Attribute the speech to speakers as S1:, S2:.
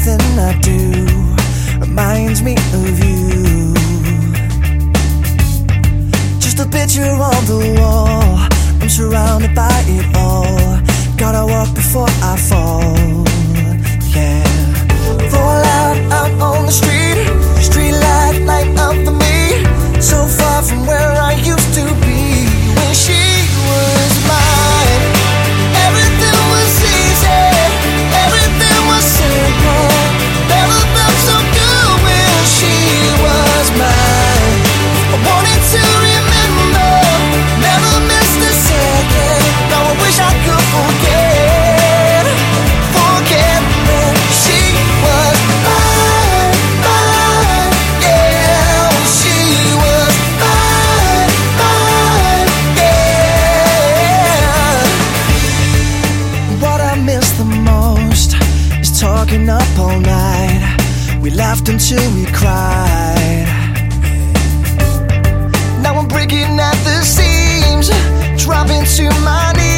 S1: everything I do reminds me of you. Just a picture on the wall, I'm surrounded by it all. Gotta walk before I fall, yeah. Fall out on the street, street light up for me. So far from where I used to be. When she was mine, everything was easy, everything was simple. Never felt so good when she was mine. I wanted to remember, never missed a second. Now I wish I could forget when she was mine, yeah. When she was mine, yeah. What I miss the most is talking up all night. We laughed until we cried. Now I'm breaking at the seams, dropping to my knees.